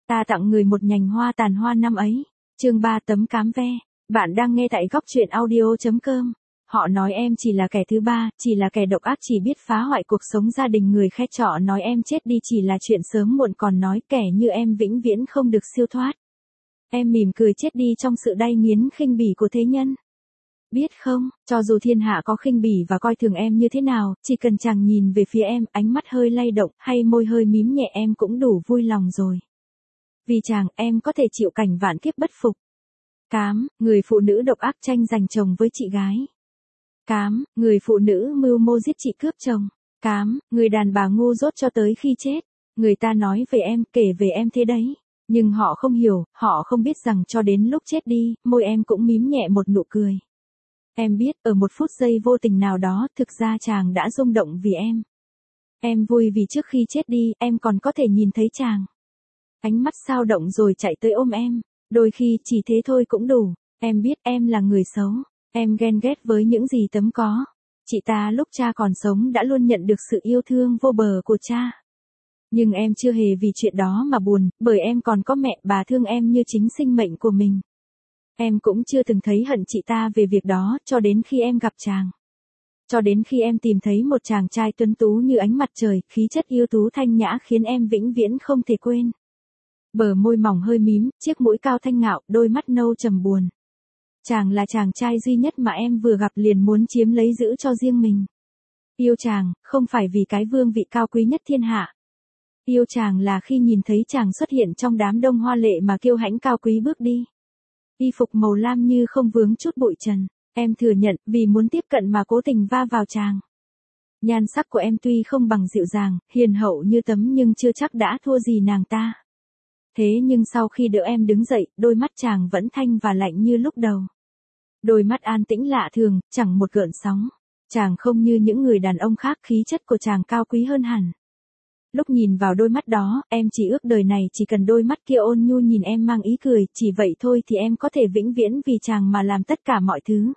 Ta tặng người một nhành hoa tàn hoa năm ấy. Chương 3 tấm cám ve. Bạn đang nghe tại góc truyện audio.com. Họ nói em chỉ là kẻ thứ ba, chỉ là kẻ độc ác chỉ biết phá hoại cuộc sống gia đình người khác trọ nói em chết đi chỉ là chuyện sớm muộn còn nói kẻ như em vĩnh viễn không được siêu thoát. Em mỉm cười chết đi trong sự đay nghiến khinh bỉ của thế nhân. Biết không, cho dù thiên hạ có khinh bỉ và coi thường em như thế nào, chỉ cần chàng nhìn về phía em, ánh mắt hơi lay động, hay môi hơi mím nhẹ em cũng đủ vui lòng rồi. Vì chàng, em có thể chịu cảnh vạn kiếp bất phục. Cám, người phụ nữ độc ác tranh giành chồng với chị gái. Cám, người phụ nữ mưu mô giết chị cướp chồng. Cám, người đàn bà ngu dốt cho tới khi chết. Người ta nói về em, kể về em thế đấy. Nhưng họ không hiểu, họ không biết rằng cho đến lúc chết đi, môi em cũng mím nhẹ một nụ cười. Em biết, ở một phút giây vô tình nào đó, thực ra chàng đã rung động vì em. Em vui vì trước khi chết đi, em còn có thể nhìn thấy chàng. Ánh mắt sao động rồi chạy tới ôm em. Đôi khi chỉ thế thôi cũng đủ. Em biết em là người xấu. Em ghen ghét với những gì tấm có. Chị ta lúc cha còn sống đã luôn nhận được sự yêu thương vô bờ của cha. Nhưng em chưa hề vì chuyện đó mà buồn, bởi em còn có mẹ, bà thương em như chính sinh mệnh của mình. Em cũng chưa từng thấy hận chị ta về việc đó, cho đến khi em gặp chàng. Cho đến khi em tìm thấy một chàng trai tuấn tú như ánh mặt trời, khí chất yêu tú thanh nhã khiến em vĩnh viễn không thể quên. Bờ môi mỏng hơi mím, chiếc mũi cao thanh ngạo, đôi mắt nâu trầm buồn. Chàng là chàng trai duy nhất mà em vừa gặp liền muốn chiếm lấy giữ cho riêng mình. Yêu chàng, không phải vì cái vương vị cao quý nhất thiên hạ. Yêu chàng là khi nhìn thấy chàng xuất hiện trong đám đông hoa lệ mà kiêu hãnh cao quý bước đi. Y phục màu lam như không vướng chút bụi trần. Em thừa nhận, vì muốn tiếp cận mà cố tình va vào chàng. Nhan sắc của em tuy không bằng dịu dàng, hiền hậu như tấm nhưng chưa chắc đã thua gì nàng ta. Thế nhưng sau khi đỡ em đứng dậy, đôi mắt chàng vẫn thanh và lạnh như lúc đầu. Đôi mắt an tĩnh lạ thường, chẳng một gợn sóng. Chàng không như những người đàn ông khác, khí chất của chàng cao quý hơn hẳn. Lúc nhìn vào đôi mắt đó, em chỉ ước đời này chỉ cần đôi mắt kia ôn nhu nhìn em mang ý cười, chỉ vậy thôi thì em có thể vĩnh viễn vì chàng mà làm tất cả mọi thứ.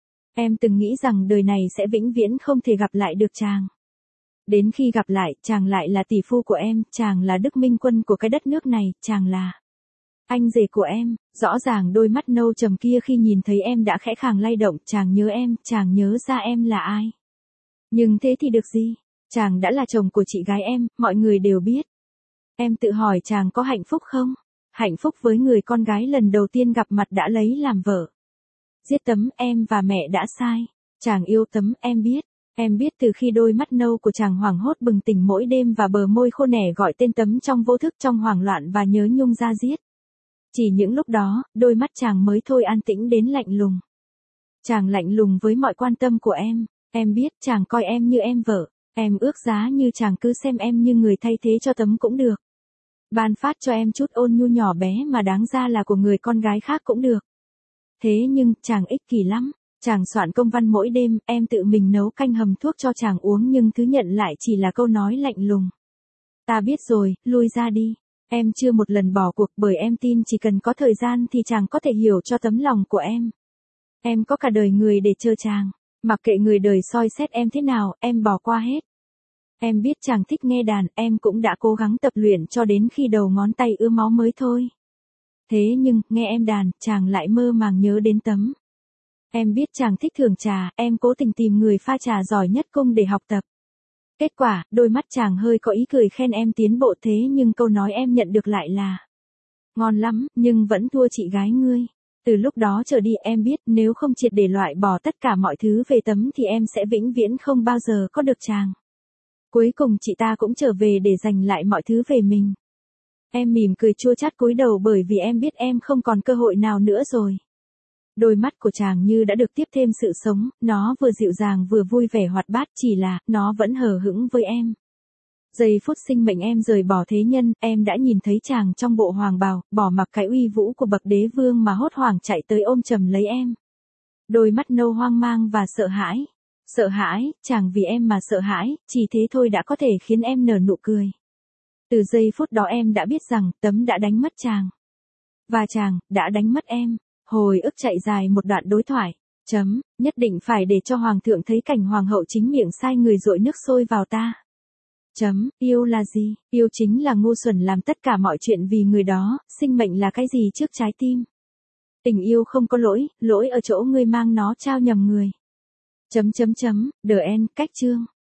Em từng nghĩ rằng đời này sẽ vĩnh viễn không thể gặp lại được chàng. Đến khi gặp lại, chàng lại là tỷ phu của em, chàng là Đức Minh Quân của cái đất nước này, chàng là anh rể của em. Rõ ràng đôi mắt nâu trầm kia khi nhìn thấy em đã khẽ khàng lay động, chàng nhớ em, chàng nhớ ra em là ai. Nhưng thế thì được gì? Chàng đã là chồng của chị gái em, mọi người đều biết. Em tự hỏi chàng có hạnh phúc không? Hạnh phúc với người con gái lần đầu tiên gặp mặt đã lấy làm vợ. Giết Tấm, em và mẹ đã sai. Chàng yêu Tấm, em biết. Em biết từ khi đôi mắt nâu của chàng hoảng hốt bừng tỉnh mỗi đêm và bờ môi khô nẻ gọi tên Tấm trong vô thức trong hoảng loạn và nhớ nhung ra giết. Chỉ những lúc đó, đôi mắt chàng mới thôi an tĩnh đến lạnh lùng. Chàng lạnh lùng với mọi quan tâm của em. Em biết chàng coi em như em vợ. Em ước giá như chàng cứ xem em như người thay thế cho Tấm cũng được. Ban phát cho em chút ôn nhu nhỏ bé mà đáng ra là của người con gái khác cũng được. Thế nhưng, chàng ích kỷ lắm. Chàng soạn công văn mỗi đêm, em tự mình nấu canh hầm thuốc cho chàng uống nhưng thứ nhận lại chỉ là câu nói lạnh lùng. Ta biết rồi, lui ra đi. Em chưa một lần bỏ cuộc bởi em tin chỉ cần có thời gian thì chàng có thể hiểu cho tấm lòng của em. Em có cả đời người để chờ chàng. Mặc kệ người đời soi xét em thế nào, em bỏ qua hết. Em biết chàng thích nghe đàn, em cũng đã cố gắng tập luyện cho đến khi đầu ngón tay ứa máu mới thôi. Thế nhưng, nghe em đàn, chàng lại mơ màng nhớ đến Tấm. Em biết chàng thích thưởng trà, em cố tình tìm người pha trà giỏi nhất cung để học tập. Kết quả, đôi mắt chàng hơi có ý cười khen em tiến bộ thế nhưng câu nói em nhận được lại là ngon lắm, nhưng vẫn thua chị gái ngươi. Từ lúc đó trở đi em biết nếu không triệt để loại bỏ tất cả mọi thứ về Tấm thì em sẽ vĩnh viễn không bao giờ có được chàng. Cuối cùng chị ta cũng trở về để giành lại mọi thứ về mình. Em mỉm cười chua chát cúi đầu bởi vì em biết em không còn cơ hội nào nữa rồi. Đôi mắt của chàng như đã được tiếp thêm sự sống, nó vừa dịu dàng vừa vui vẻ hoạt bát chỉ là, nó vẫn hờ hững với em. Giây phút sinh mệnh em rời bỏ thế nhân, em đã nhìn thấy chàng trong bộ hoàng bào, bỏ mặc cái uy vũ của bậc đế vương mà hốt hoảng chạy tới ôm chầm lấy em. Đôi mắt nâu hoang mang và sợ hãi. Sợ hãi, chàng vì em mà sợ hãi, chỉ thế thôi đã có thể khiến em nở nụ cười. Từ giây phút đó em đã biết rằng, Tấm đã đánh mất chàng. Và chàng, đã đánh mất em. Hồi ức chạy dài một đoạn đối thoại. Nhất định phải để cho hoàng thượng thấy cảnh hoàng hậu chính miệng sai người dội nước sôi vào ta. Yêu là gì? Yêu chính là ngu xuẩn làm tất cả mọi chuyện vì người đó, sinh mệnh là cái gì trước trái tim? Tình yêu không có lỗi, lỗi ở chỗ ngươi mang nó trao nhầm người. The End, cách chương.